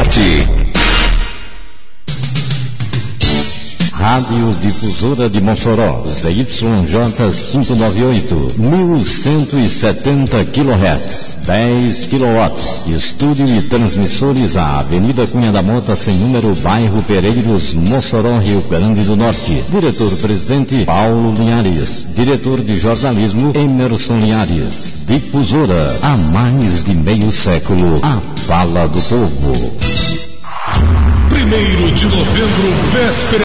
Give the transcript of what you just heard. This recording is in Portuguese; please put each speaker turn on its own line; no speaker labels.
Norte.
Rádio Difusora de Mossoró, ZYJ 598, 1170 kHz, 10 kW. Estúdio e transmissores à Avenida Cunha da Mota, sem número, bairro Pereiros, Mossoró, Rio Grande do Norte. Diretor-presidente Paulo Linhares. Diretor de jornalismo Emerson Linhares. Difusora, há mais de meio século, a fala do povo.
1º de novembro, véspera